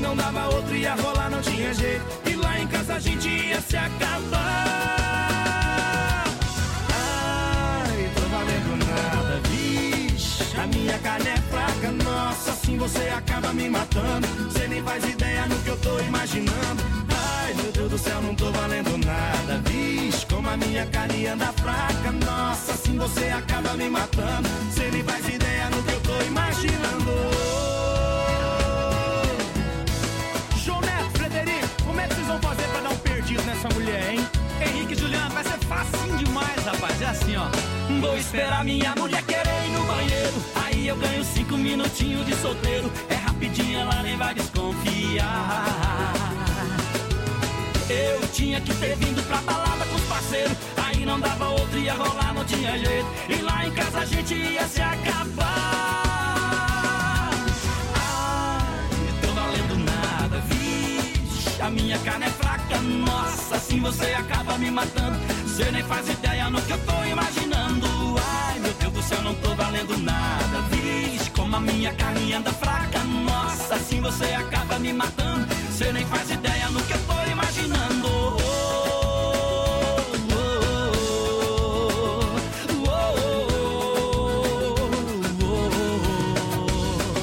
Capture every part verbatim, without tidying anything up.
não dava outro, ia rolar, não tinha jeito. E lá em casa a gente ia se acabar. Ai, tô valendo nada, vixe, a minha carne é fraca. Nossa, assim você acaba me matando. Cê nem faz ideia no que eu tô imaginando. Ai, meu Deus do céu, não tô valendo nada, vixe, como a minha carne anda fraca. Nossa, assim você acaba me matando. Cê nem faz ideia no que eu tô imaginando. João Neto, Frederico, como é que vocês vão fazer pra dar um perdido nessa mulher, hein? Henrique e Juliano, vai ser facinho demais, rapaz. É assim, ó. Vou esperar minha mulher querer ir no banheiro, aí eu ganho cinco minutinhos de solteiro. É rapidinho, ela nem vai desconfiar. Eu tinha que ter vindo pra balada com os parceiros, aí não dava outro, ia rolar, não tinha jeito. E lá em casa a gente ia se acabar. Ai, tô valendo nada, vixe, a minha carne é fraca. Nossa, assim você acaba me matando. Cê nem faz ideia no que eu tô imaginando. Ai, meu Deus do céu, não tô valendo nada, vixe, como a minha carne anda fraca. Nossa, assim você acaba me matando. Cê nem faz ideia no que eu tô imaginando. Oh, oh, oh, oh, oh, oh.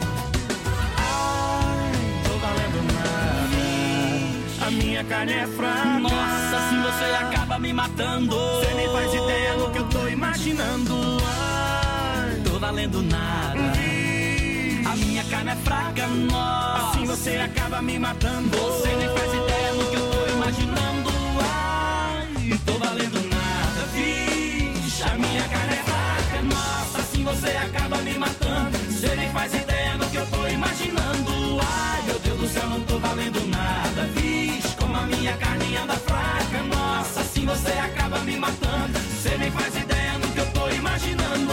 Ai, tô valendo nada, a minha carne é fraca. Nossa, assim você acaba me matando. Cê nem faz ideia no que eu tô imaginando. Ai, tô valendo nada, a minha carne é fraca. Nossa, assim você acaba me matando. Você nem faz ideia no que eu tô imaginando. Ai, tô valendo nada, vixe, a minha carne é fraca. Nossa, assim você acaba me matando. Você nem faz ideia no que eu tô imaginando. Ai, meu Deus do céu, não tô valendo nada, vixe, como a minha carne anda fraca. Nossa, assim você acaba me matando. Você nem faz ideia no que eu tô imaginando.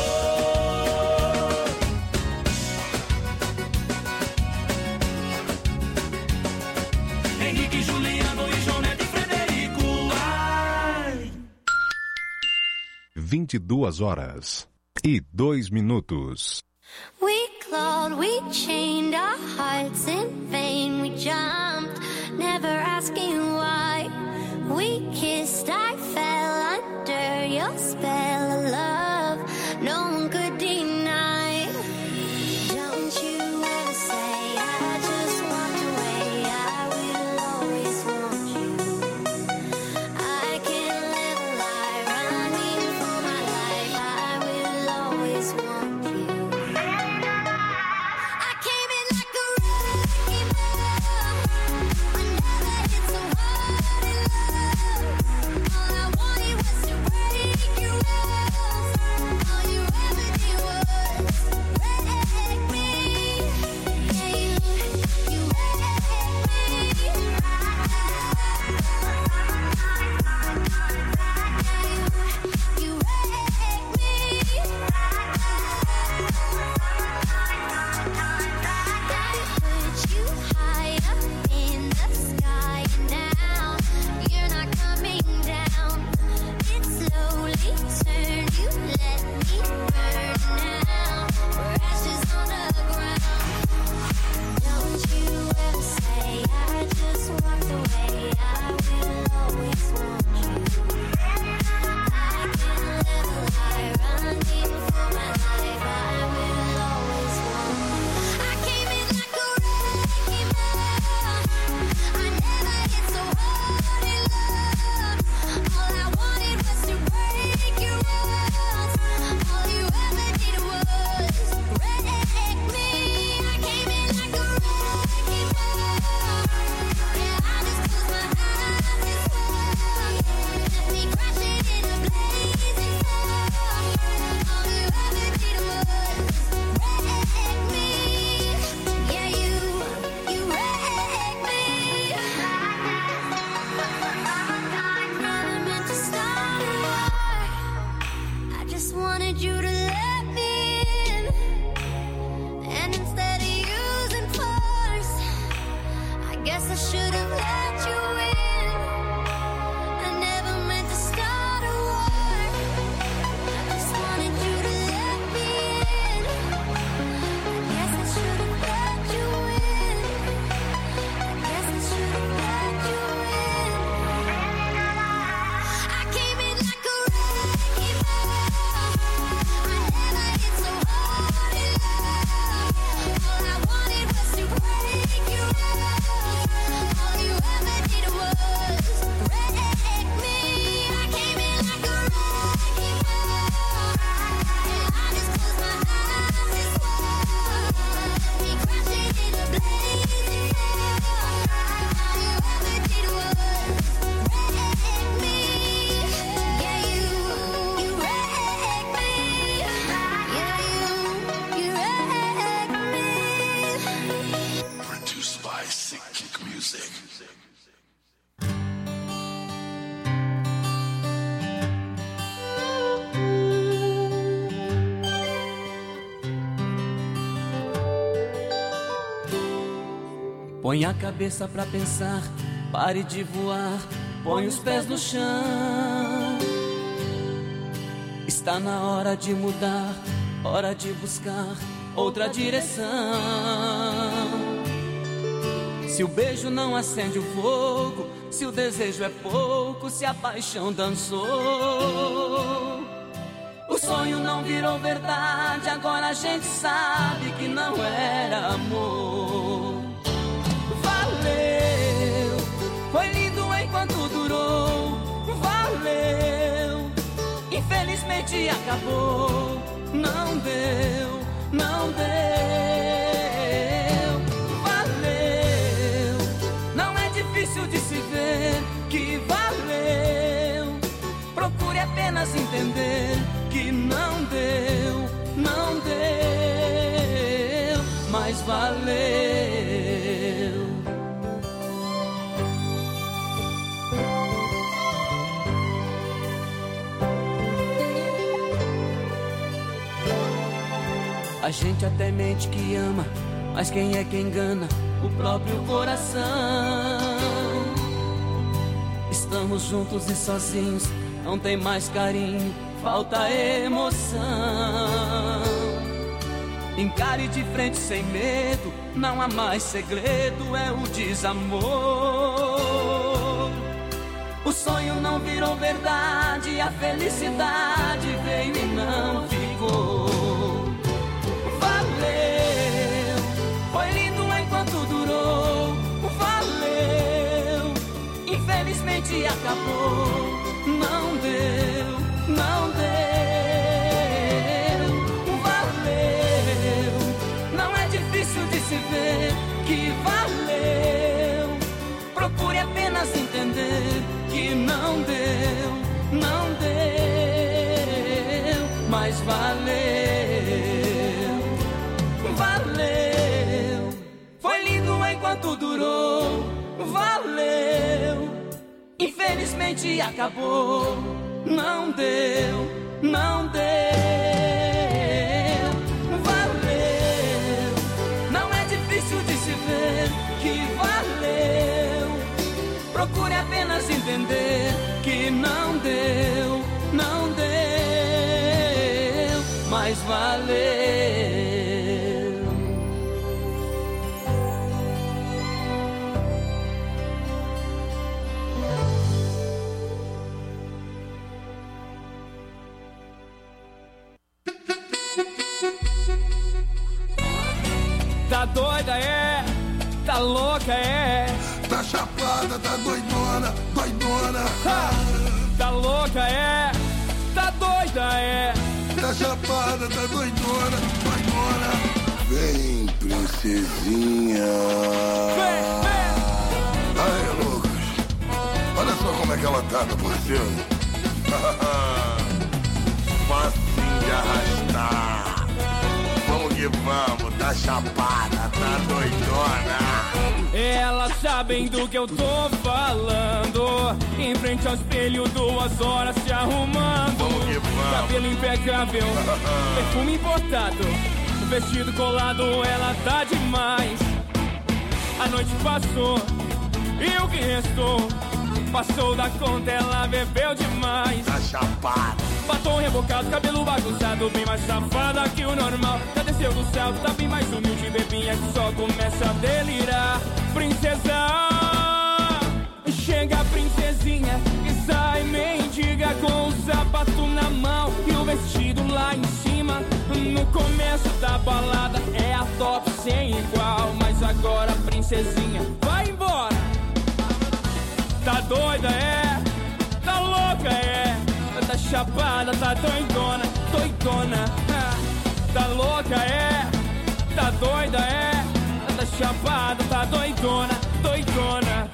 Henrique, Juliano e João Neto e Frederico. Ai. vinte e duas horas e dois minutos. We clawed, we chained our hearts in vain. We jumped, never asking why. We kissed, I fell under your spell of love. No one could deny. Don't you ever say I just walked away. I will always want you. I can't live a lie, running for my life. I will always want you. I came in like a wrecking ball. I never hit so hard in love. All I wanted was to break your walls. All you ever did was wreck me. Yeah, you, you wrecked me. Yeah, you, you wrecked me. Put you high up in the sky, and now you're not coming down. It slowly turned, you let me burn. Now we're ashes on the ground. Don't you ever say I just walked away. I will always want you. I can't live a lie, running for my life. I will always want you. I came in like a wrecking ball. I never hit so hard in love. All I wanted was to break your walls. All you ever did was wreck me. I came in like a wrecking ball. Yeah, I just closed my eyes and swung. Left me crashing in a blazing song. All you ever did was wreck me. Yeah, you, you wrecked me. Never meant to start a war. I just wanted you to let me in. And instead of using force, I guess I should have let you in. I never meant to start a war. I just wanted you to let me in. I guess I should have let you in. Põe a cabeça pra pensar, pare de voar, põe os pés no chão. Está na hora de mudar, hora de buscar outra direção. Se o beijo não acende o fogo, se o desejo é pouco, se a paixão dançou, o sonho não virou verdade, agora a gente sabe que não era amor. Valeu, foi lindo enquanto durou, valeu, infelizmente acabou, não deu, não deu, valeu, não é difícil de se ver que valeu, procure apenas entender que não deu, não deu, mas valeu. A gente até mente que ama, mas quem é que engana? O próprio coração. Estamos juntos e sozinhos, não tem mais carinho, falta emoção. Encare de frente sem medo, não há mais segredo, é o desamor. O sonho não virou verdade, a felicidade veio e não ficou. Valeu, foi lindo enquanto durou, valeu, infelizmente acabou, não deu, não deu, valeu, não é difícil de se ver que valeu, procure apenas entender que não deu, não deu, mas valeu. Valeu, foi lindo enquanto durou, valeu, infelizmente acabou, não deu, não deu, valeu, não é difícil de se ver que valeu, procure apenas entender que não deu, não deu, mas valeu. Tá doida, é? Tá louca, é? Tá chapada, tá doidona, doidona. Ha! Tá louca, é? Tá doida, é? Tá chapada, tá doidona, doidona. Vem, princesinha. Vem, vem. Aí, Lucas. Olha só como é que ela tá, tá parecendo? Facinho de arrastar. Vamos que vamos, tá chapada, tá doidona. Elas sabem do que eu tô falando. Em frente ao espelho, duas horas se arrumando. Vamos que vamos. Cabelo impecável, perfume importado, vestido colado, ela tá demais. A noite passou e o que restou passou da conta, ela bebeu demais. Tá chapada. Batom rebocado, cabelo bagunçado, bem mais safada que o normal. Já desceu do céu, tá bem mais humilde, bebinha que só começa a delirar. Princesa, chega a princesinha e sai mendiga com o sapato na mão e o vestido lá em cima. No começo da balada é a top sem igual, mas agora a princesinha vai embora. Tá doida, é? Tá louca, é? Tá chapada, tá doidona, doidona. Tá louca, é? Tá doida, é? Tá chapada, tá doidona, doidona.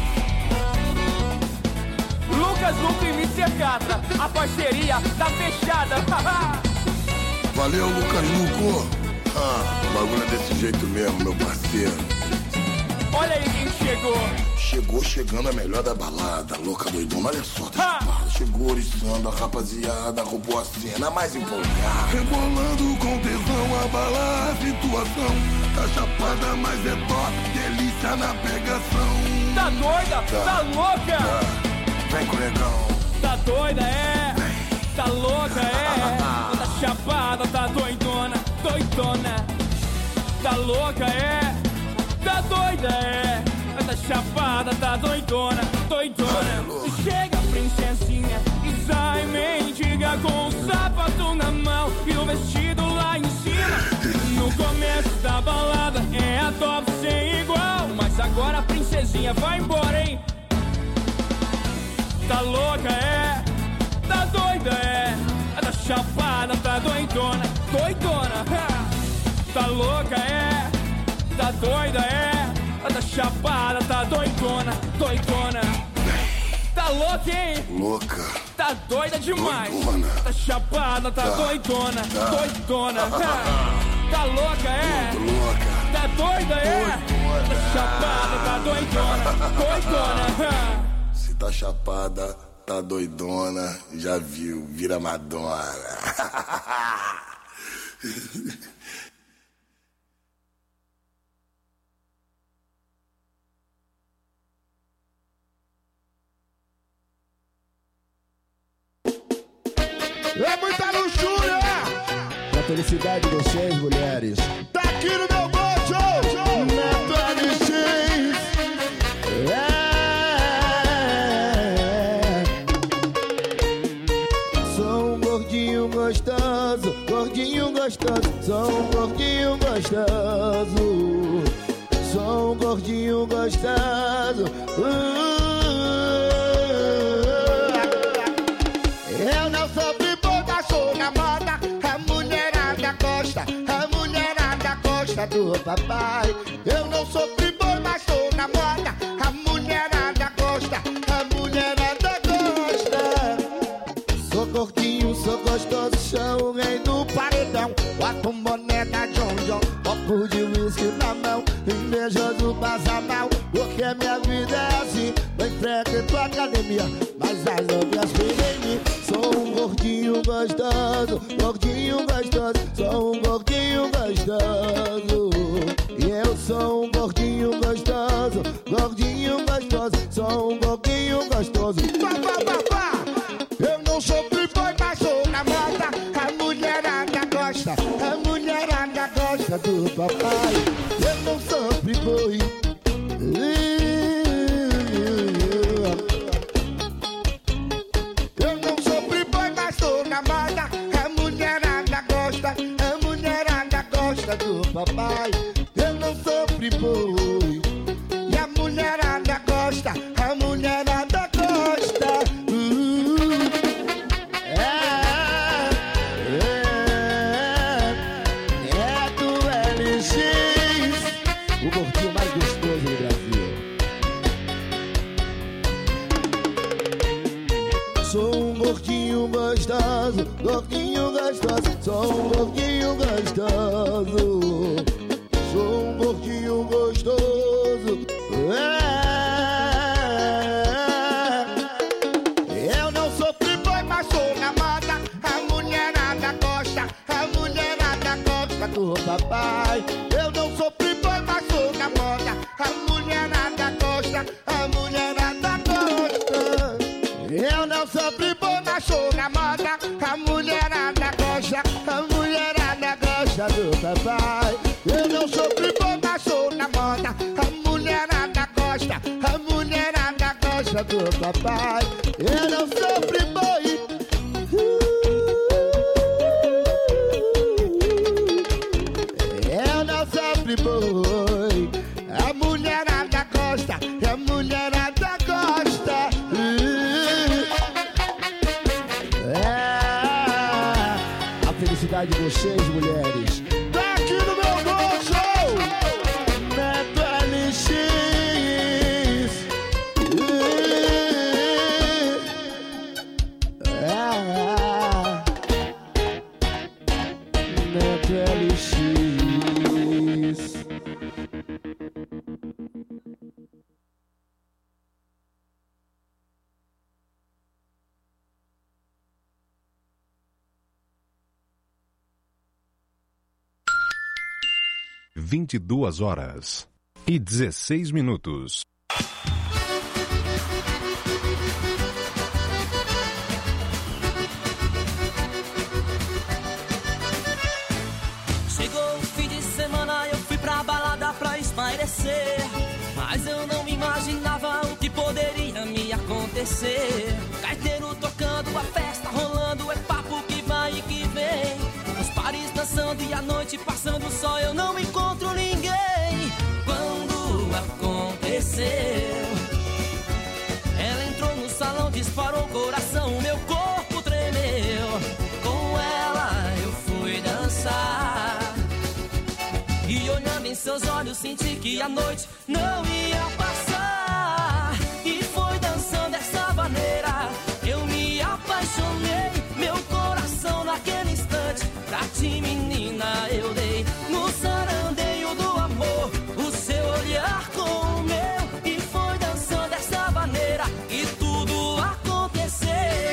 Lucas Luco e mister Catra, a parceria tá fechada. Valeu, Lucas Luco. Ah, o bagulho é desse jeito mesmo, meu parceiro. Olha aí quem chegou. Chegou chegando a melhor da balada, louca doidona, olha só, tá Ha! chapada. Chegou oriçando a rapaziada, roubou a cena mais empolgada. Rebolando com tesão, abalar a situação. Tá chapada, mas é top, delícia na pegação. Tá doida? Tá. Tá louca? Tá. Vem com o negão. Tá doida, é? Tá louca, é? Tá chapada, tá doidona, doidona. Tá louca, é? Tá doida, é? Tá chapada, tá doidona, doidona. Chega, princesinha, e sai mendiga com o sapato na mão e o vestido lá em cima. No começo da balada é a top sem igual, mas agora a princesinha vai embora, hein? Tá louca, é? Tá doida, é? Tá chapada, tá doidona, doidona. Tá louca, é? Tá doida, é? Tá chapada, tá doidona, doidona. Tá louca, hein? Louca. Tá doida demais. Doidona. Tá chapada, tá, Tá. doidona, Tá. doidona. Tá louca, é? Louca. Tá doida, é? Doidona. Tá chapada, tá doidona, doidona. Se tá chapada, tá doidona, já viu, vira Madonna. É muita luxúria! Pra felicidade de vocês, mulheres. Tá aqui no meu bojo! Neto L X! É. Sou um gordinho gostoso, gordinho gostoso. Sou um gordinho gostoso. Sou um gordinho gostoso. Uh. Eu não sou bibô, mas sou na moda. A mulherada gosta, a mulherada gosta do papai. Eu não sou bibô, mas sou na moda. A mulherada gosta, a mulherada gosta. Sou gordinho, sou gostoso. Sou o rei do paredão. Bota um boné da John John, Copo de whisky na mão, invejoso passa mal. Porque minha vida é assim. Não frequento a academia, mas as novias vêm em mim. Sou um gordinho gostoso, gordinho gostoso. Sou um gordinho gostoso. E eu sou um gordinho gostoso, gordinho gostoso. Sou um gordinho gostoso. Pá, pá, pá, pá. Eu não sou playboy, mas sou na moda. A mulherada gosta, A mulherada gosta do papai. Eu não sou playboy. eu não sou playboy, mas sou na moda. A mulherada gosta, A mulherada gosta do papai. Eu não sou playboy. e a mulherada gosta. A mulherada gosta. Uh, é, é, é do L X, o gordinho mais gostoso do Brasil. Sou um gordinho gostoso, gordinho gostoso. Sou um gordinho gostoso. Sou um gordinho gostoso. É. Eu não sou playboy, mas sou na moda. A mulherada gosta, a mulherada gosta Do papai, Eu não sou playboy, mas sou na moda. A mulherada gosta, a mulherada gosta. eu não sou Playboy, mas sou na moda. A mulherada gosta, a mulherada gosta do papai. eu não sou playboy, mas sou na moda. A mulherada gosta, a mulherada gosta Do papai, eu não sou playboy. Eu não sou playboy. A mulherada gosta, A mulherada gosta. É. A felicidade de vocês, mulheres. tá aqui no meu bolso. Neto L X. É. Neto L X. vinte e duas horas e dezesseis minutos. Chegou o fim de semana, eu fui pra balada pra espairecer, mas eu não imaginava o que poderia me acontecer. Gaiteiro tocando, a festa rolando, é papo que vai e que vem. Os pares dançando e a noite passando, só eu não encontro ninguém. Quando aconteceu, ela entrou no salão, disparou o coração, o meu corpo tremeu. Com ela eu fui dançar e olhando em seus olhos senti que a noite não ia passar. E foi dançando dessa maneira, eu me apaixonei. Meu coração naquele instante, pra ti menina eu dei. No sarandeio do amor, o seu olhar com o meu. E foi dançando dessa maneira, e tudo aconteceu.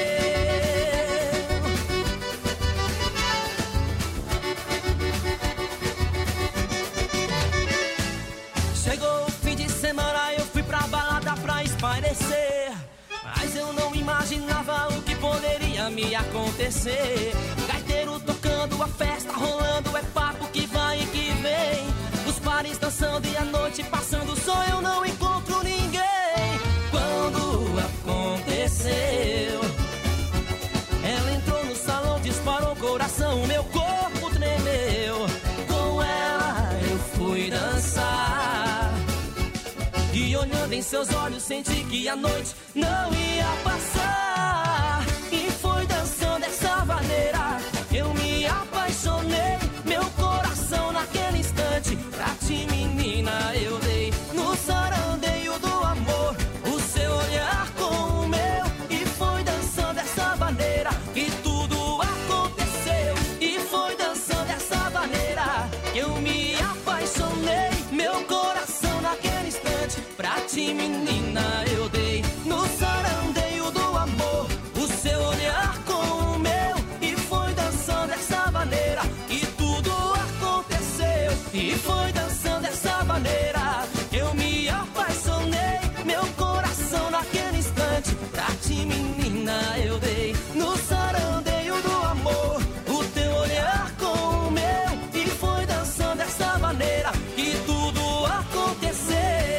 Chegou o fim de semana, eu fui pra balada pra espairecer, mas eu não imaginava o que poderia me acontecer. Gaiteiro tocando, a festa rolando, é papo que vai e que vem. Os pares dançando e a noite passando, só eu não encontro ninguém. Quando aconteceu, ela entrou no salão, disparou o coração, o meu corpo tremeu. Com ela eu fui dançar e olhando em seus olhos senti que a noite não ia passar. E foi dançando dessa maneira, eu me apaixonei. Meu coração naquele instante, pra ti menina eu dei. No sarandeio do amor, o seu olhar com o meu. E foi dançando dessa maneira, que tudo aconteceu. E foi dançando dessa maneira, eu me apaixonei. Meu coração naquele instante, pra ti menina eu dei. No sarandeio do amor, o seu olhar com o meu. E foi dançando dessa maneira, e tudo aconteceu. E foi dançando dessa maneira, eu me apaixonei. Meu coração naquele instante, pra ti menina eu dei. No sarandeio do amor, o teu olhar com o meu. E foi dançando dessa maneira, que tudo aconteceu.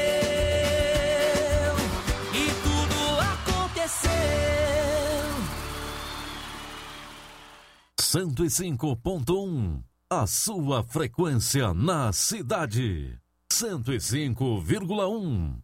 E tudo aconteceu. cento e cinco ponto um, a sua frequência na cidade. cento e cinco vírgula um.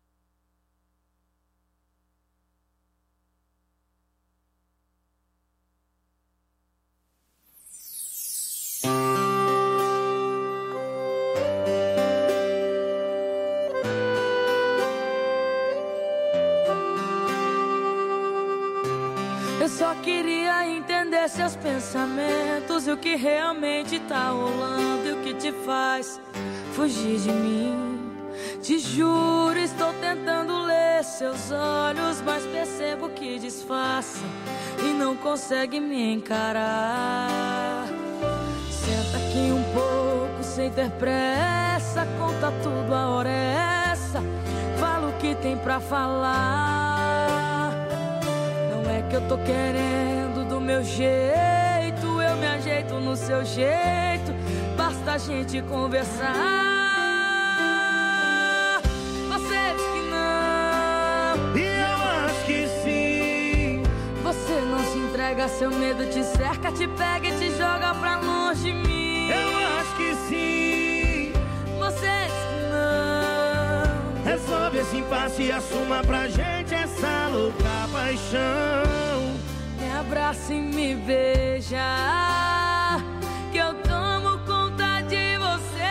Eu só queria entender seus pensamentos e o que realmente tá rolando e o que te faz fugir de mim. Te juro, estou tentando ler seus olhos, mas percebo que disfarça e não consegue me encarar. Senta aqui um pouco sem ter pressa, conta tudo, a hora é essa. Fala o que tem pra falar. Não é que eu tô querendo do meu jeito, eu me ajeito no seu jeito, basta a gente conversar. Você diz que não, E eu acho que sim. você não se entrega, seu medo te cerca, te pega e te joga pra longe de mim. Eu acho que sim. Você diz que não, Resolve esse impasse e assuma pra gente essa louca paixão. me abraça e me beija, que eu tomo conta de você.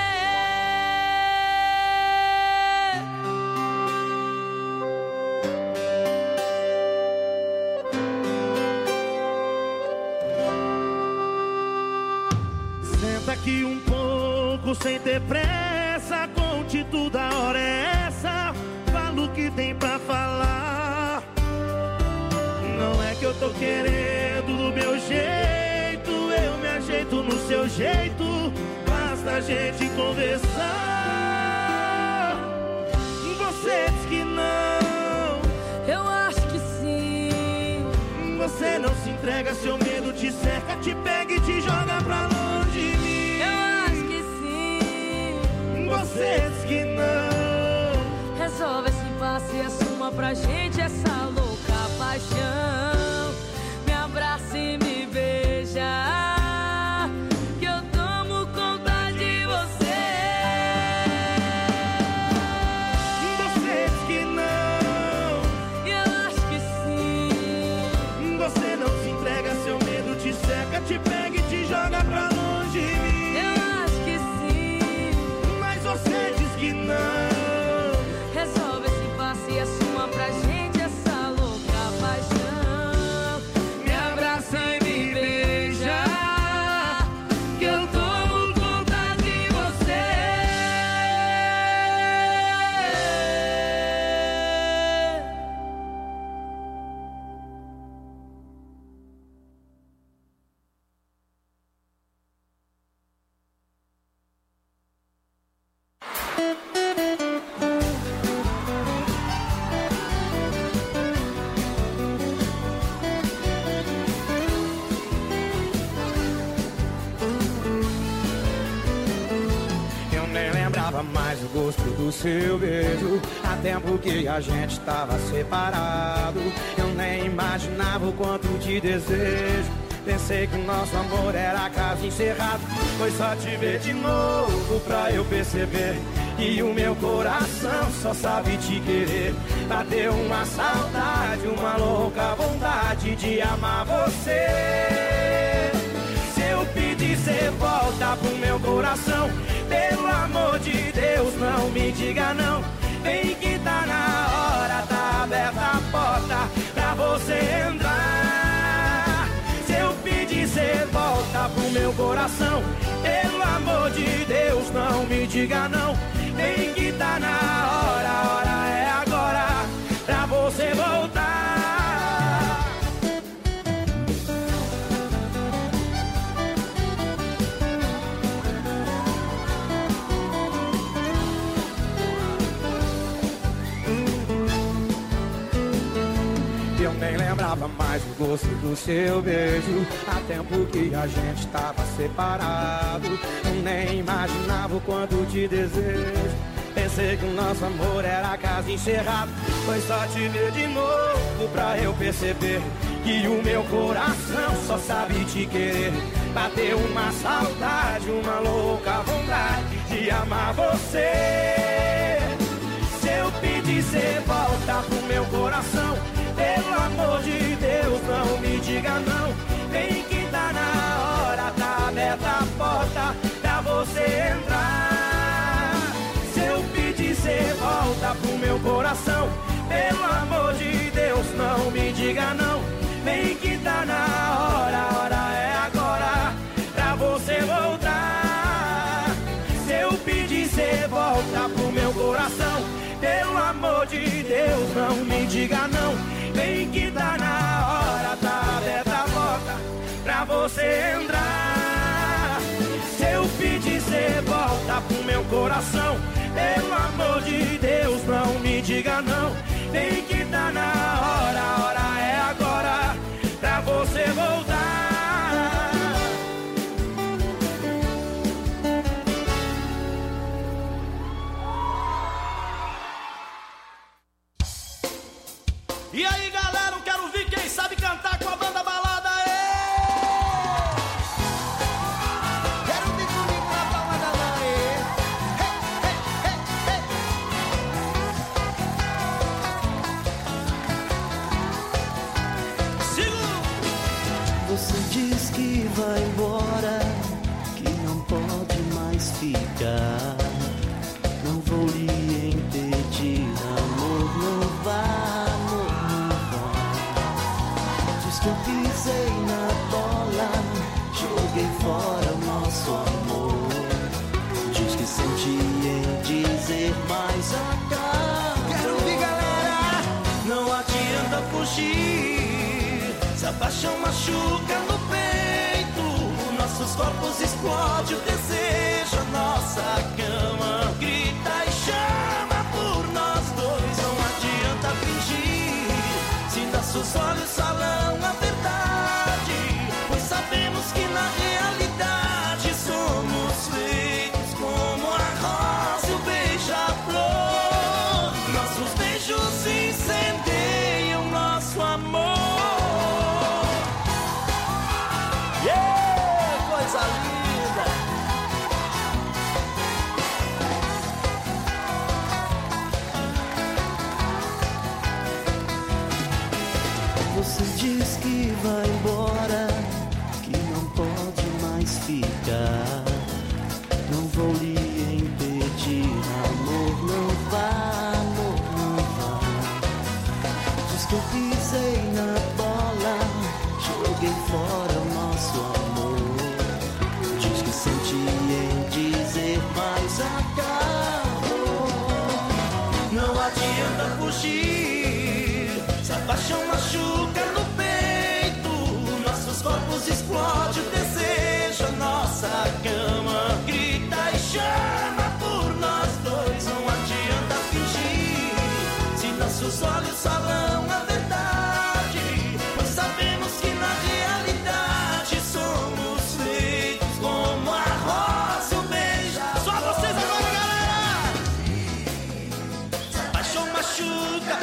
Senta aqui um pouco sem ter pressa, conte tudo, a hora é essa. Fala o que tem pra falar. Não é que eu tô querendo do meu jeito, eu me ajeito no seu jeito, basta a pra gente conversar. Você diz que não, eu acho que sim. Você não se entrega, seu medo te cerca, te pega e te joga pra longe de mim. Eu acho que sim. Você diz que não. Resolve esse impasse e assuma pra gente essa louca paixão. Me abraça e me beija, que eu tomo conta de você. Você diz que não, e eu acho que sim. Você não se entrega, seu medo te cerca, te pega e te joga pra longe de mim. Eu acho que sim. Mas você diz que não. Resolve esse impasse e assuma pra gente essa louca paixão. Me abraça e me beija, que eu tomo conta de você. Eu nem lembrava mais o gosto do seu beijo. Há tempo que a gente tava separado. Eu nem imaginava o quanto te desejo. Pensei que o nosso amor era caso encerrado. Foi só te ver de novo pra eu perceber que o meu coração só sabe te querer. Bateu uma saudade, uma louca vontade de amar você. Se eu pedir, cê volta pro meu coração. Pelo amor de Deus, não me diga não. Vem que tá na hora, tá aberta a porta pra você entrar. Se eu pedir, cê volta pro meu coração. Pelo amor de Deus, não me diga não. Vem que tá na hora, a hora é agora pra você voltar. Eu nem lembrava mais o gosto do seu beijo. Há tempo que a gente tava separado. Eu nem imaginava o quanto te desejo. Pensei que o nosso amor era caso encerrado. Foi só te ver de novo pra eu perceber que o meu coração só sabe te querer. Bateu uma saudade, uma louca vontade de amar você. Se eu pedir, cê volta pro meu coração. Pelo amor de Deus, não me diga não. Vem que tá na hora, tá aberta a porta pra você entrar. Se eu pedir, cê volta pro meu coração. Pelo amor de Deus, não me diga não. Vem que tá na hora, a hora é agora pra você voltar. Se eu pedir, cê volta pro meu coração. Pelo amor de Deus, não me diga não. Vem que tá na hora, tá aberta a porta pra você entrar. Se eu pedir, cê volta pro meu coração. Pelo amor de Deus, não me diga não. Vem que tá na hora, a hora é agora pra você voltar. E aí, galera, eu quero ouvir quem sabe cantar com a banda Balada. Ê! Quero ouvir comigo na palma da mão. Hey, hey, hey, hey. Sigo! Você diz que vai embora, que não pode mais ficar. Não vou lhe impedir, amor, não vá. Eu pisei na bola, joguei fora o nosso amor. Diz que sente em dizer, mas acaba. Quero ouvir, galera! Não adianta fugir, se a paixão machuca no peito, nossos corpos explode o desejo a nós. nossa cama. Grita e chama por nós dois. Não adianta fingir, se nossos olhos falam a verdade, pois sabemos que na realidade somos feitos como a rosa e o beija-flor. Nossos beijos incendeiam nosso amor. Yeah, coisa linda. Você diz que vai embora, que não pode mais ficar. Não vou lhe impedir, amor, não vá, amor, não vá. Diz que eu pisei na bola, joguei fora o nosso amor. Diz que senti em dizer, mas acabou. Não adianta fugir, se a paixão machuca no peito, nossos corpos explodem o desejo, a nossa cama. Grita e chama por nós dois. Não adianta fingir, se nossos olhos falam a verdade, pois sabemos que na realidade somos feitos como a rosa e o beija-flor. Só vocês agora, galera! Se a paixão machuca,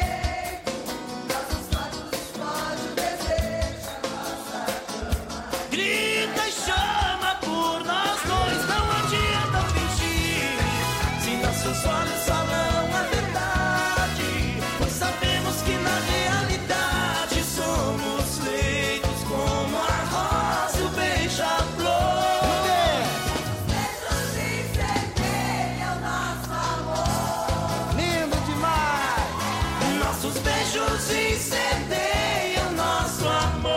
grita e chama por nós dois. Não adianta fingir, se nossos olhos falam a verdade, pois sabemos que na realidade somos feitos como a rosa e o beija-flor. Beijos incendeiam nosso amor. Lindo demais. Nossos beijos incendeiam nosso amor.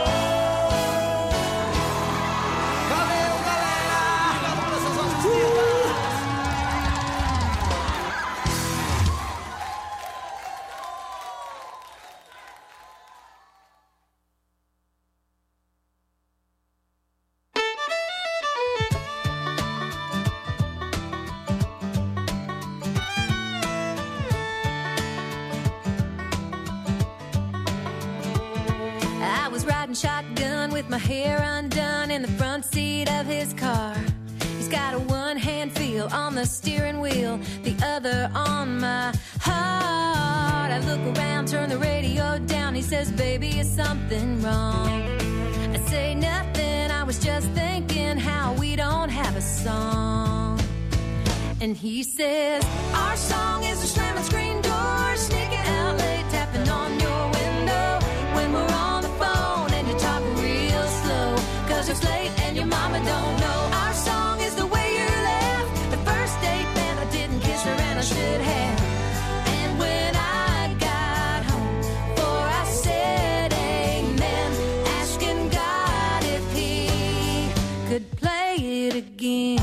I was riding shotgun with my hair undone in the front seat of his car. He's got a one-hand feel on the steering wheel, the other on my heart. I look around, turn the radio down. He says, baby, is something wrong? I say nothing, I was just thinking how we don't have a song. And he says, our song is a slamming screen door, sneaking out late, tapping on your window when we're on the phone and you talk real slow, cause it's late and your mama don't know. Our song is the way you left the first date, man, I didn't kiss her and I should have. And when I got home, for I said amen, asking God if he could play it again.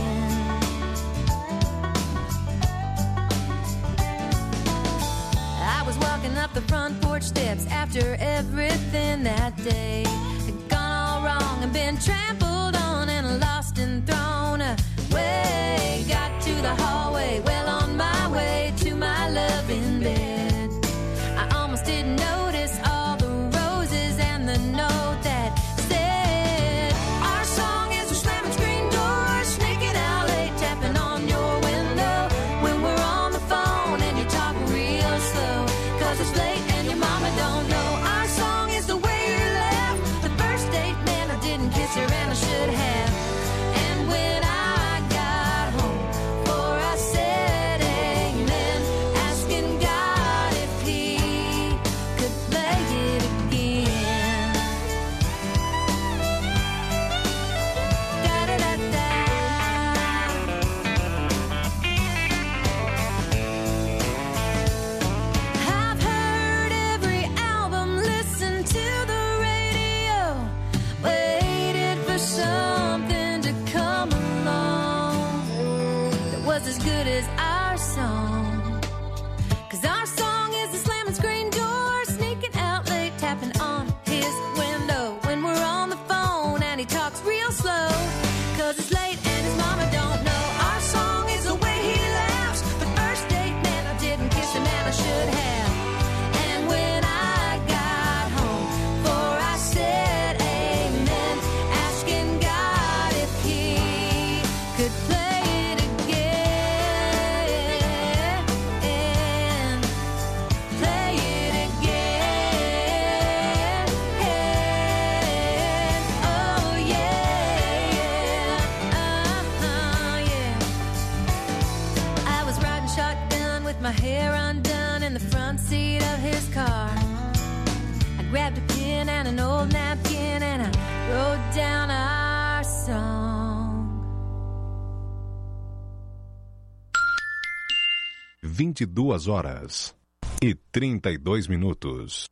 Up the front porch steps after everything that day had gone all wrong and been trampled on and lost and thrown away. Got to the hallway, well on my way to my love in bed. I almost didn't notice all the roses and the note that said, our song is a slamming screen door, sneaking out late, tapping on your window when we're on the phone and you talk real slow, cause it's late and your mama don't know. Our song is the way you left the first date, man, I didn't kiss her and I should have. And when I got home, for I said my hair undone in the front seat of his car. I grabbed a pen and an old napkin and I wrote down our song. vinte e duas horas e trinta e dois minutos.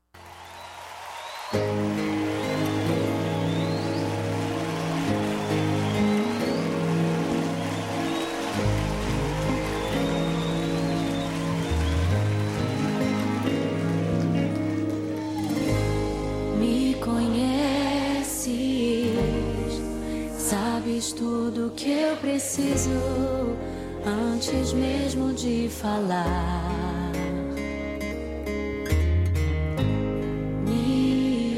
Me conheces, sabes tudo que eu preciso antes mesmo de falar. Me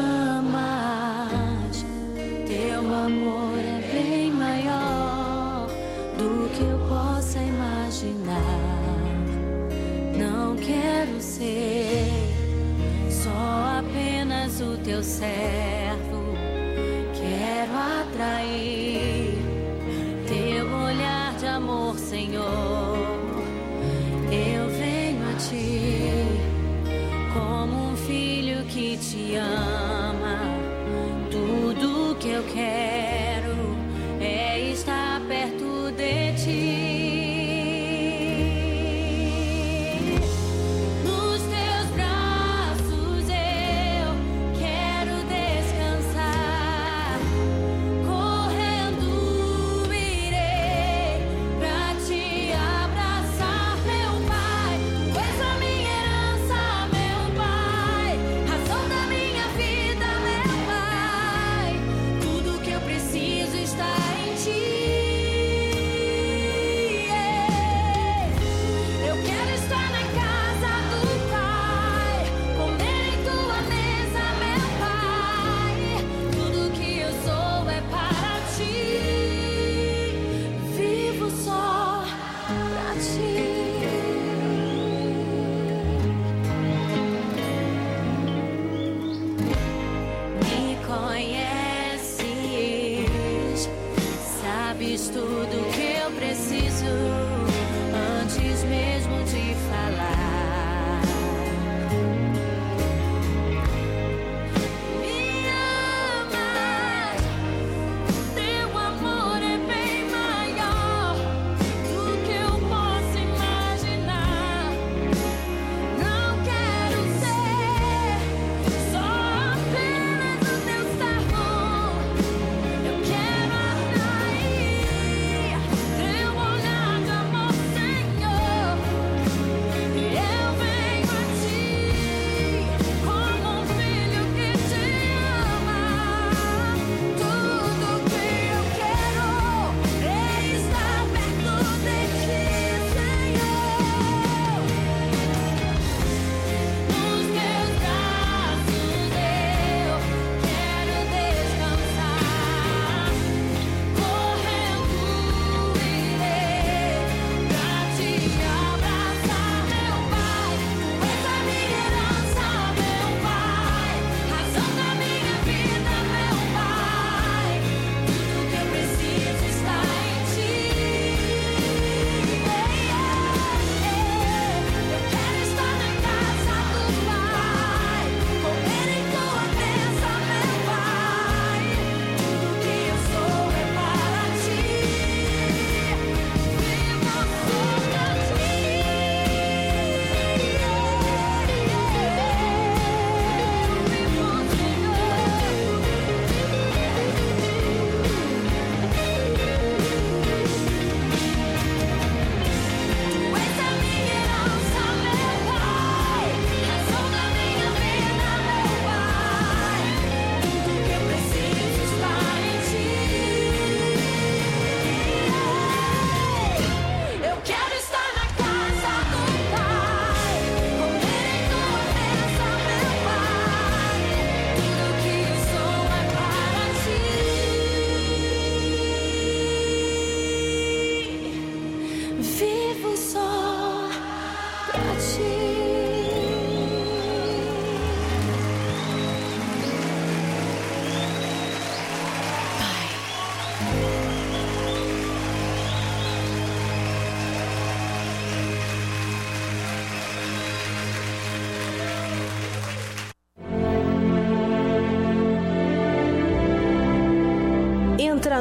amas, teu amor é bem maior do que eu possa imaginar. Não quero ser só apenas o teu servo, quero atrair teu olhar de amor, Senhor. Eu venho a ti como um filho que te ama. Tudo que eu quero é estar perto de ti.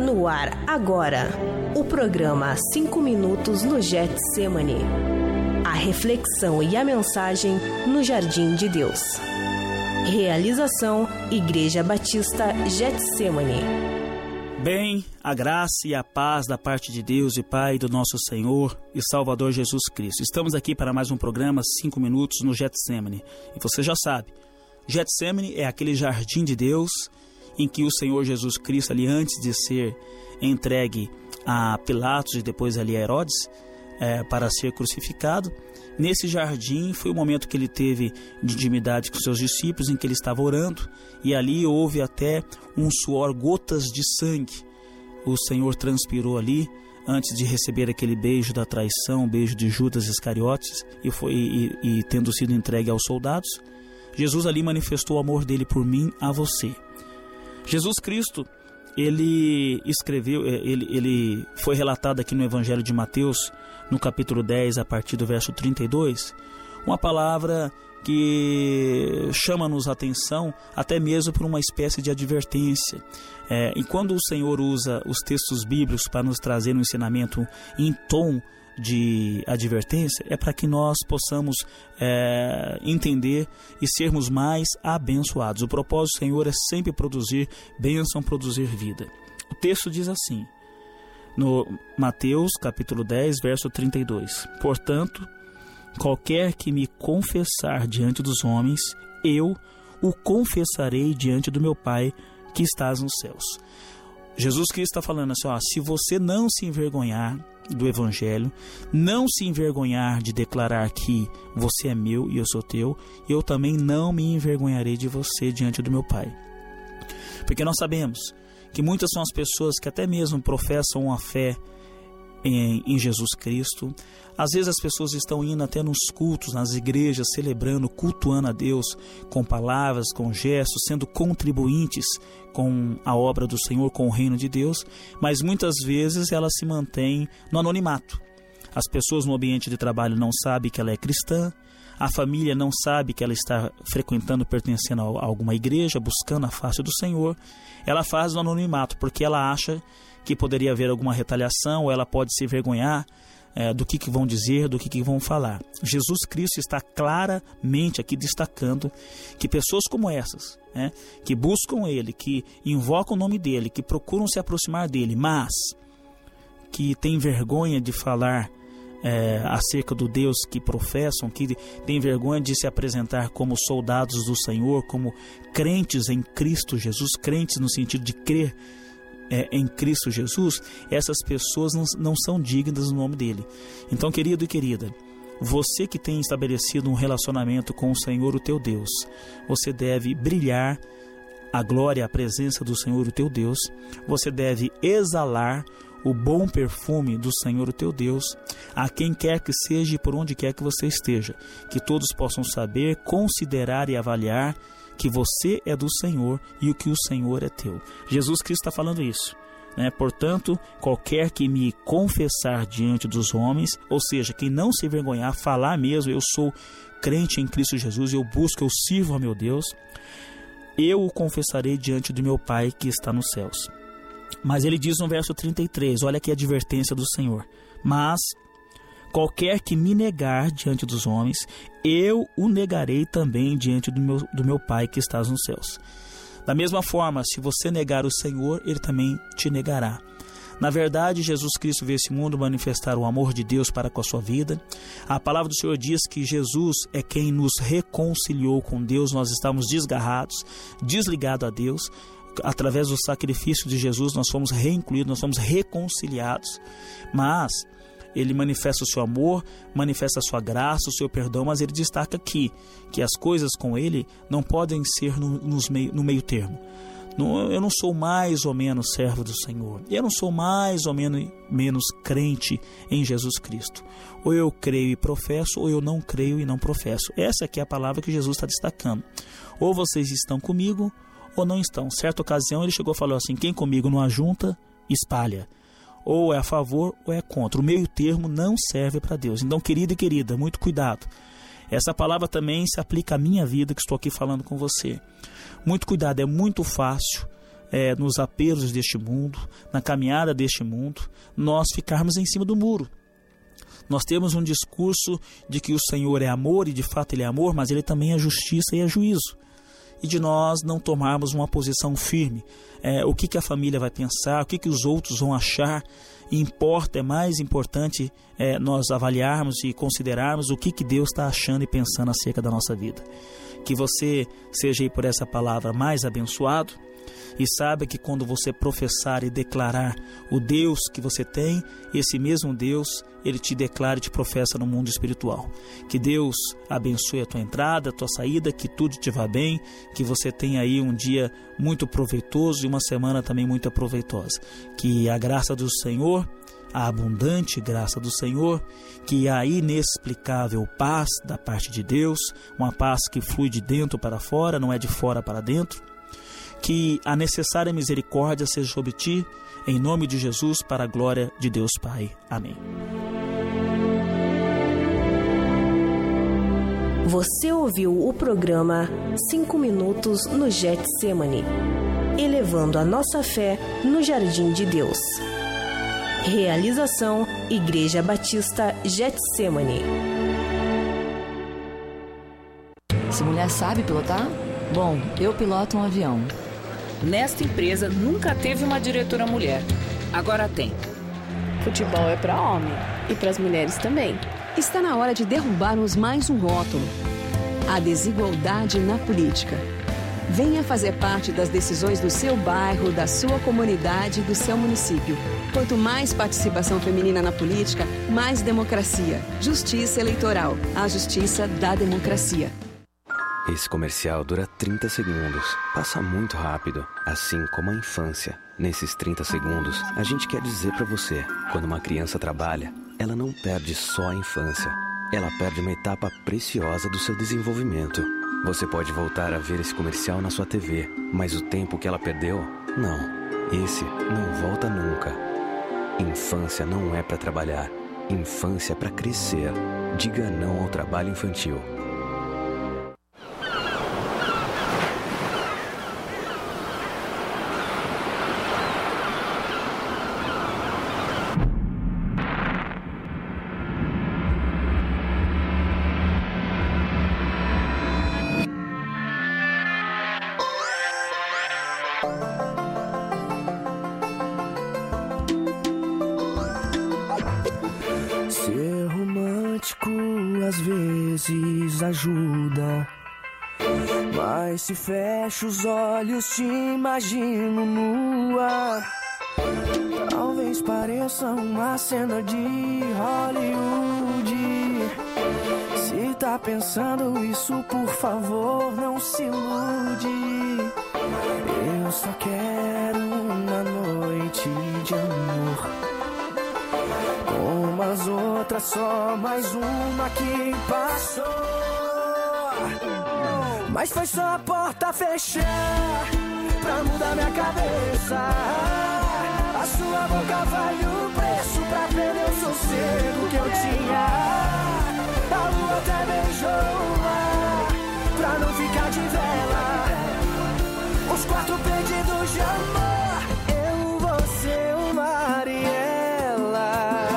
Está no ar agora o programa cinco minutos no Getsemane. A reflexão e a mensagem no Jardim de Deus. Realização Igreja Batista Getsemane. Bem, a graça e a paz da parte de Deus e Pai do nosso Senhor e Salvador Jesus Cristo. Estamos aqui para mais um programa cinco minutos no Getsemane. E você já sabe, Getsemane é aquele jardim de Deus em que o Senhor Jesus Cristo, ali antes de ser entregue a Pilatos e depois ali a Herodes, é, para ser crucificado, nesse jardim foi o momento que ele teve de intimidade com seus discípulos, em que ele estava orando, e ali houve até um suor, gotas de sangue. O Senhor transpirou ali antes de receber aquele beijo da traição, o beijo de Judas Iscariotes, e, foi, e, e tendo sido entregue aos soldados. Jesus ali manifestou o amor dele por mim, a você. Jesus Cristo, ele escreveu, ele, ele foi relatado aqui no Evangelho de Mateus, no capítulo dez, a partir do verso trinta e dois, uma palavra que chama-nos a atenção, até mesmo por uma espécie de advertência. É, e quando o Senhor usa os textos bíblicos para nos trazer um ensinamento em tom de advertência, é para que nós possamos é, entender e sermos mais abençoados. O propósito do Senhor é sempre produzir bênção, produzir vida. O texto diz assim, no Mateus capítulo dez, verso trinta e dois: Portanto, qualquer que me confessar diante dos homens, eu o confessarei diante do meu Pai que estás nos céus. Jesus Cristo está falando assim, ó, se você não se envergonhar do Evangelho, não se envergonhar de declarar que você é meu e eu sou teu, eu também não me envergonharei de você diante do meu Pai. Porque nós sabemos que muitas são as pessoas que até mesmo professam uma fé em, em Jesus Cristo. Às vezes as pessoas estão indo até nos cultos, nas igrejas, celebrando, cultuando a Deus com palavras, com gestos, sendo contribuintes com a obra do Senhor, com o reino de Deus, mas muitas vezes ela se mantém no anonimato. As pessoas no ambiente de trabalho não sabem que ela é cristã, a família não sabe que ela está frequentando, pertencendo a alguma igreja, buscando a face do Senhor. Ela faz no anonimato porque ela acha que poderia haver alguma retaliação, ou ela pode se envergonhar É, do que, que vão dizer, do que, que vão falar. Jesus Cristo está claramente aqui destacando que pessoas como essas, né, que buscam Ele, que invocam o nome dEle, que procuram se aproximar dEle, mas que têm vergonha de falar é, acerca do Deus que professam, que têm vergonha de se apresentar como soldados do Senhor, como crentes em Cristo Jesus, crentes no sentido de crer É, em Cristo Jesus, essas pessoas não, não são dignas do nome dele. Então, querido e querida, você que tem estabelecido um relacionamento com o Senhor, o teu Deus, você deve brilhar a glória, a presença do Senhor, o teu Deus. Você deve exalar o bom perfume do Senhor, o teu Deus, a quem quer que seja e por onde quer que você esteja. Que todos possam saber, considerar e avaliar que você é do Senhor e o que o Senhor é teu. Jesus Cristo está falando isso, né? Portanto, qualquer que me confessar diante dos homens, ou seja, quem não se envergonhar, falar mesmo, eu sou crente em Cristo Jesus, eu busco, eu sirvo a meu Deus, eu o confessarei diante do meu Pai que está nos céus. Mas ele diz no verso trinta e três, olha aqui a advertência do Senhor: mas qualquer que me negar diante dos homens, eu o negarei também diante do meu, do meu Pai que estás nos céus. Da mesma forma, se você negar o Senhor, Ele também te negará. Na verdade, Jesus Cristo veio a esse mundo manifestar o amor de Deus para com a sua vida. A palavra do Senhor diz que Jesus é quem nos reconciliou com Deus. Nós estávamos desgarrados, desligados a Deus. Através do sacrifício de Jesus, nós fomos reincluídos, nós fomos reconciliados. Mas Ele manifesta o seu amor, manifesta a sua graça, o seu perdão, mas ele destaca aqui que as coisas com ele não podem ser no, nos meio, no meio termo. Não, eu não sou mais ou menos servo do Senhor, eu não sou mais ou menos, menos crente em Jesus Cristo. Ou eu creio e professo, ou eu não creio e não professo. Essa aqui é a palavra que Jesus está destacando. Ou vocês estão comigo, ou não estão. Certa ocasião ele chegou e falou assim: quem comigo não ajunta, espalha. Ou é a favor ou é contra. O meio termo não serve para Deus. Então, querido e querida, muito cuidado. Essa palavra também se aplica à minha vida, que estou aqui falando com você. Muito cuidado, é muito fácil é, nos apelos deste mundo, na caminhada deste mundo, nós ficarmos em cima do muro. Nós temos um discurso de que o Senhor é amor, e de fato Ele é amor, mas Ele também é justiça e é juízo. E de nós não tomarmos uma posição firme. É, o que, que a família vai pensar, o que, que os outros vão achar. E importa, é mais importante é, nós avaliarmos e considerarmos o que, que Deus está achando e pensando acerca da nossa vida. Que você seja aí por essa palavra mais abençoado. E saiba que quando você professar e declarar o Deus que você tem, esse mesmo Deus, Ele te declara e te professa no mundo espiritual. Que Deus abençoe a tua entrada, a tua saída, que tudo te vá bem, que você tenha aí um dia muito proveitoso e uma semana também muito proveitosa. Que a graça do Senhor, a abundante graça do Senhor, que a inexplicável paz da parte de Deus, uma paz que flui de dentro para fora, não é de fora para dentro, que a necessária misericórdia seja sobre ti, em nome de Jesus, para a glória de Deus Pai. Amém. Você ouviu o programa cinco minutos no Getsemane, elevando a nossa fé no jardim de Deus. Realização Igreja Batista Getsemane. Essa mulher sabe pilotar? Bom, eu piloto um avião. Nesta empresa nunca teve uma diretora mulher. Agora tem. Futebol é para homem e para as mulheres também. Está na hora de derrubarmos mais um rótulo: a desigualdade na política. Venha fazer parte das decisões do seu bairro, da sua comunidade e do seu município. Quanto mais participação feminina na política, mais democracia. Justiça eleitoral. A justiça da democracia. Esse comercial dura trinta segundos. Passa muito rápido, assim como a infância. Nesses trinta segundos, a gente quer dizer pra você: quando uma criança trabalha, ela não perde só a infância. Ela perde uma etapa preciosa do seu desenvolvimento. Você pode voltar a ver esse comercial na sua T V, mas o tempo que ela perdeu, não. Esse não volta nunca. Infância não é pra trabalhar. Infância é pra crescer. Diga não ao trabalho infantil. Ser romântico às vezes ajuda, mas se fecho os olhos te imagino nua. Talvez pareça uma cena de Hollywood. Se tá pensando isso, por favor, não se ilude. Eu só quero uma noite de amor, como as outras, só mais uma que passou. Mas foi só a porta fechar pra mudar minha cabeça. A sua boca vale o preço pra perder o sossego que eu tinha. A lua até beijou o mar pra não ficar de vela. Os quatro pedidos de amor, eu, você, o mar e ela.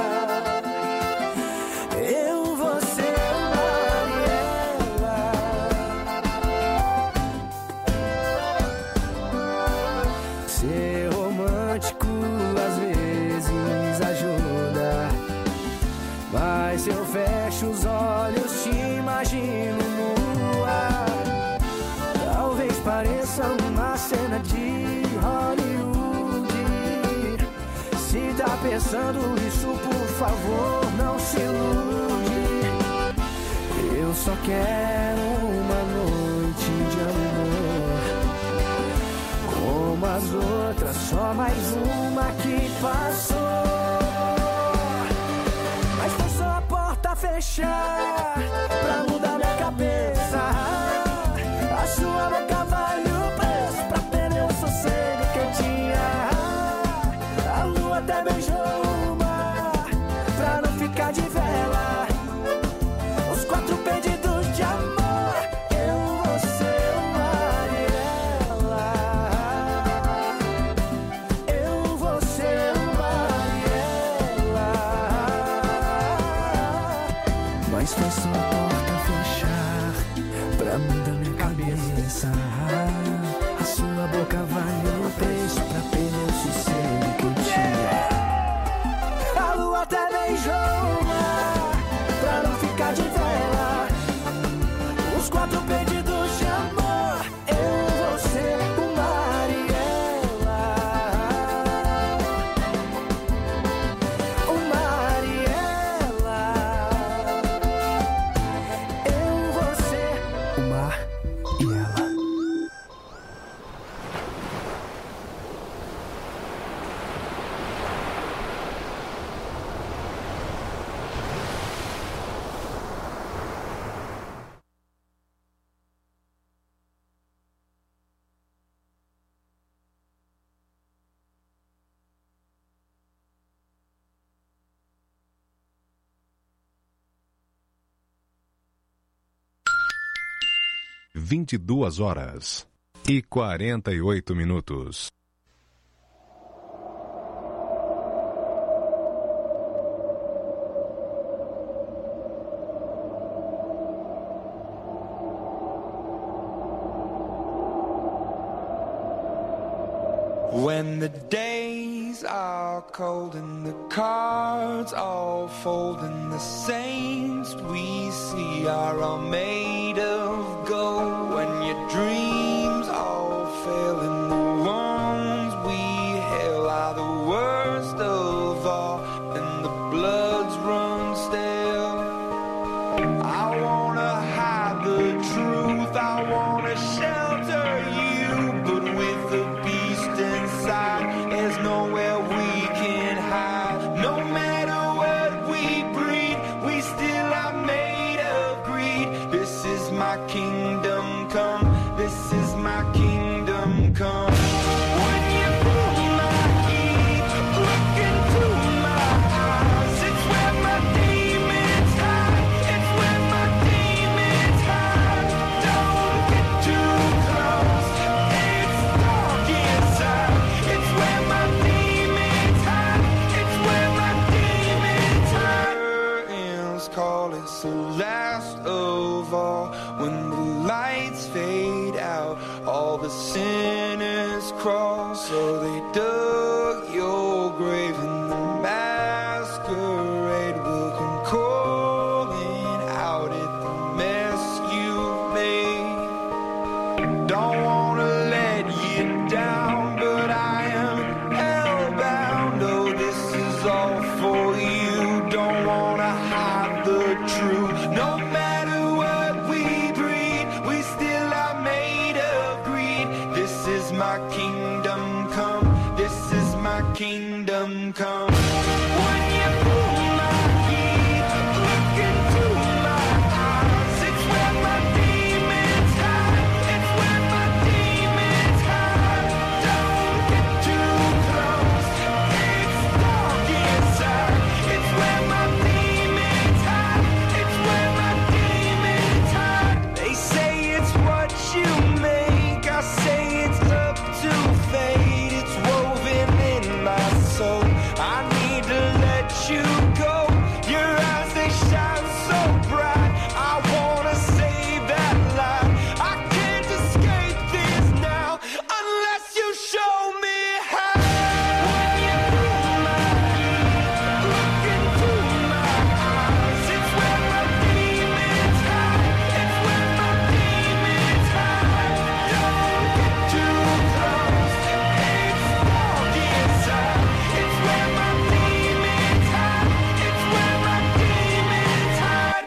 Eu, você, o mar e ela. Ser romântico às vezes ajuda, mas se eu fecho os olhos te imagino nua. Talvez pareça uma cena de Hollywood. Se tá pensando isso, por favor, não se ilude. Eu só quero uma noite de amor, como as outras, só mais uma que passou. Mas foi só a porta fechar pra mudar minha cabeça. A sua boca vale o preço pra perder o sossego que eu tinha. A lua até beijou o mar pra não ficar de vela. Os quatro pedidos de amor, eu, você, o mar e ela. porta fechar pra mudar minha cabeça. A sua boca vale o preço pra perder o sossego que eu tinha. A lua até beijou o mar pra não ficar de vela. Os quatro pedidos de amor, eu, você, o mar e ela. O mar e ela. Eu, você, o mar e ela. vinte e duas horas e quarenta e oito minutos. When the days are cold and the cards all fold and the saints we see are all made of gold, when your dreams all fail and the ones we hail are the worst of all and the bloods run stale, I wanna hide the truth, I wanna shelter you, but with the beast inside, there's nowhere we can hide. No matter what we breed, we still are made of greed. This is my kingdom come, this is my kingdom come. When you pull my heat, look into my eyes, it's where my demons hide, it's where my demons hide. Don't get too close, it's dark inside, it's where my demons hide, it's where my demons hide. Curtains call, it's the last of all. When the lights fade out, all the sinners crawl. So they dug your grave and the masquerade will come calling out at the mess you made. Don't wanna let you down, but I am hellbound. Oh, this is all for you. Don't wanna hide the truth. No matter what we breed, we still are made of greed. This is my kingdom come, this is my kingdom come. When you pull my heat, look into my eyes, it's where my demons hide, it's where my demons hide. Don't get too close, it's dark inside, it's where my demons hide, it's where my demons hide. They say it's what you make, I say it's up to fate, it's woven in my soul. I need to let you go. Your eyes, they shine so bright. I wanna save that light. I can't escape this now unless you show me how. When you pull my heat, look into my eyes, it's where my demons hide, it's where my demons hide. Don't get too close, it's dark inside, it's where my demons hide, it's where my demons hide.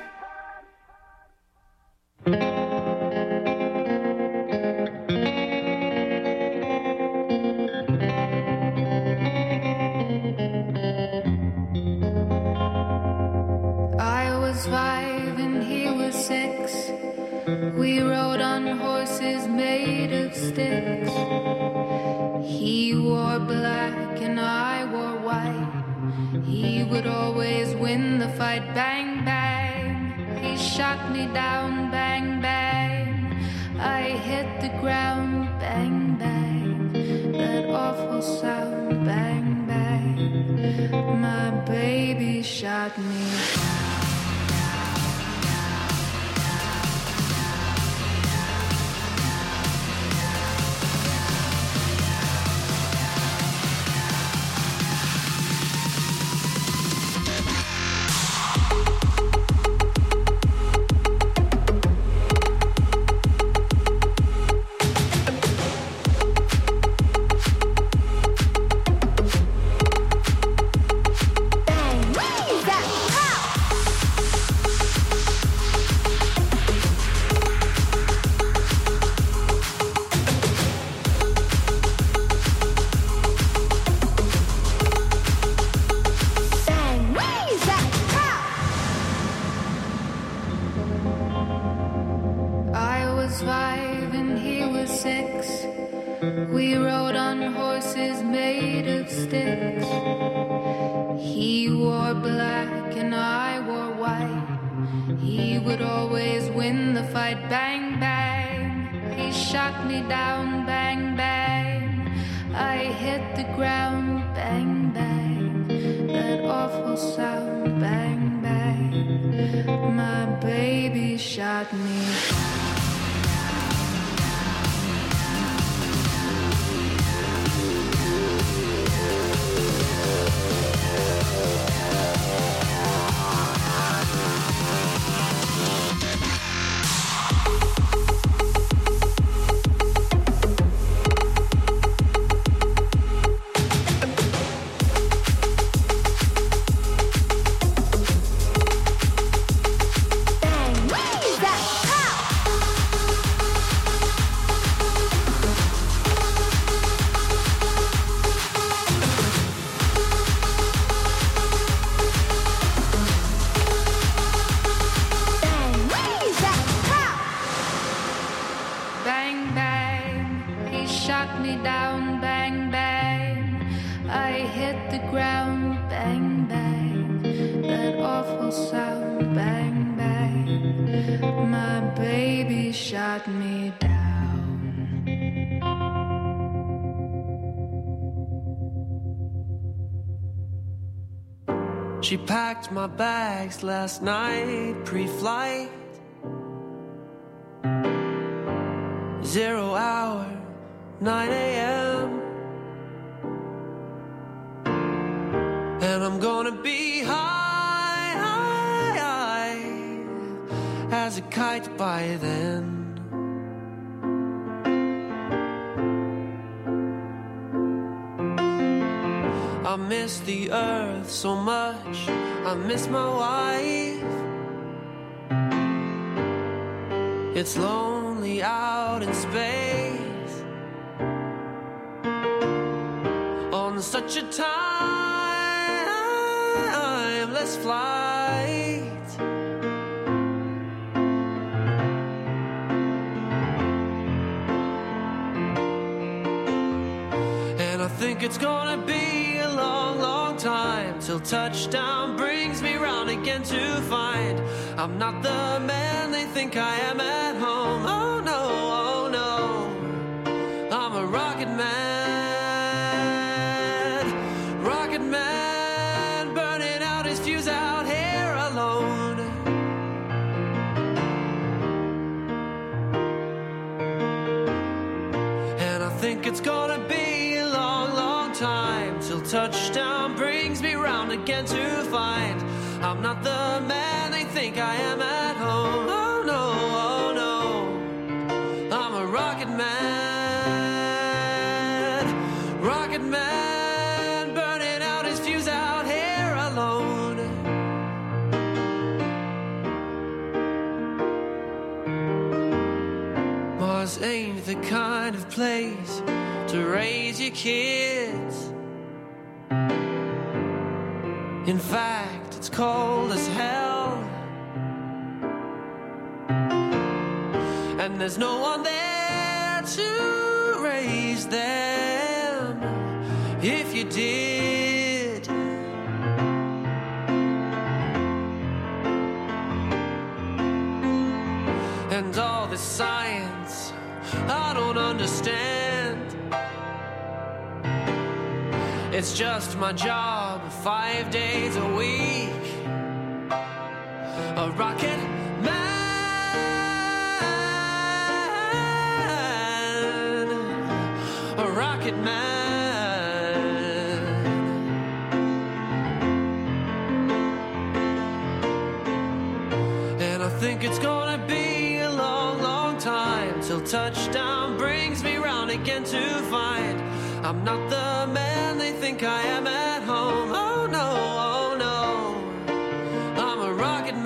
I was five and he was six. We rode on horses made of sticks. He wore black and I wore white. He would always win the fight. Bang, bang. He shot me down. Bang, bang. I hit the ground. Bang, bang. That awful sound. Bang, bang. My baby shot me down. was five and he was six. We rode on horses made of sticks. He wore black and I wore white. He would always win the fight. Bang, bang. He shot me down. Bang, bang. I hit the ground. Bang, bang. That awful sound. Bang, bang. My baby shot me down. She packed my bags last night, pre-flight. Zero hour, nine a.m. And I'm gonna be high, high, high as a kite by then. I miss the earth so much, I miss my wife. It's lonely out in space on such a timeless flight. And I think it's gonna be long, long time till touchdown brings me round again to find I'm not the man they think I am at home. Oh no, oh no, I'm a rocket man, rocket man, burning out his fuse out here alone. And I think it's gonna be a long, long time till touchdown brings me round again to find I'm not the man they think I am at home. Oh no, oh no, I'm a rocket man, rocket man, burning out his fuse out here alone. Mars ain't the kind of place to raise your kids. In fact, it's cold as hell, and there's no one there to raise them if you did. And all this science I don't understand. It's just my job, five days a week. A rocket man, a rocket man. And I think it's gonna be a long, long time till touchdown brings me round again to find I'm not the man they think I am at home. Oh no, oh no, I'm a rocket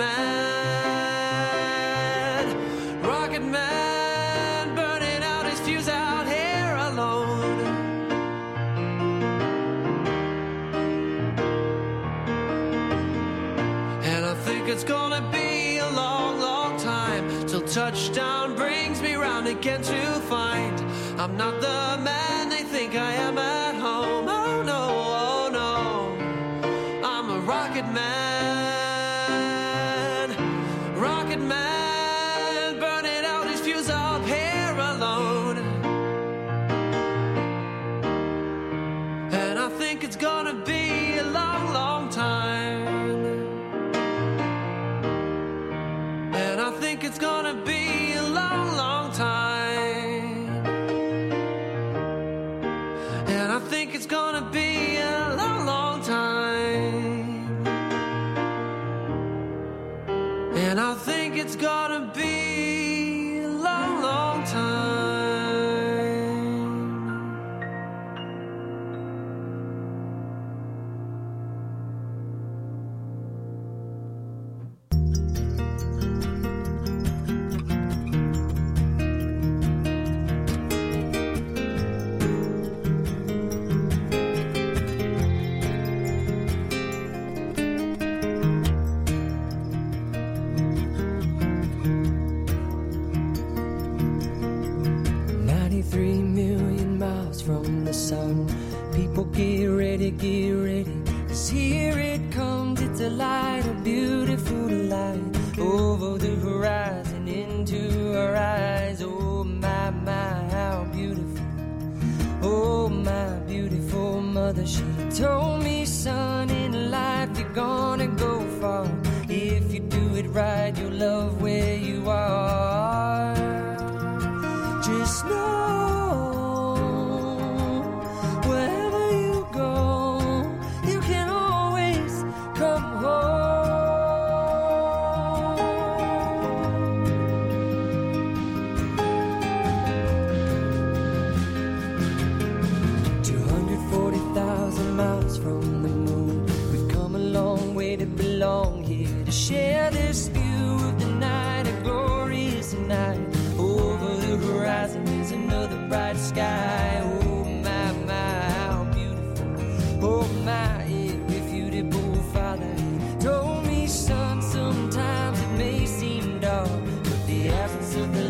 man, rocket man, burning out his fuse out here alone. And I think it's gonna be a long, long time till touchdown brings me round again to find I'm not the man they think I am at home. Oh no, oh no, I'm a rocket man, rocket man, burning out his fuse up here alone. And I think it's gonna be a long, long time. And I think it's gonna be a long, long time. And I think it's gonna be a long, long time. And I think it's gonna be a long, long time. ninety-three million miles from the sun. People get ready, get ready, 'cause here it comes. It's a light, a beautiful light, over the horizon, into our eyes. Oh my, my, how beautiful. Oh my beautiful mother, she told me, son, in life you're gonna go far. If you do it right, you'll love where you are. Just know, wherever you go, you can always come home. two hundred forty thousand miles from the moon, we've come a long way to belong here, to share this view of the night, a glorious night. Over the horizon is another bright sky. Oh my, my, how beautiful. Oh my, irrefutable Father, he told me, son, sometimes it may seem dark, but the absence of the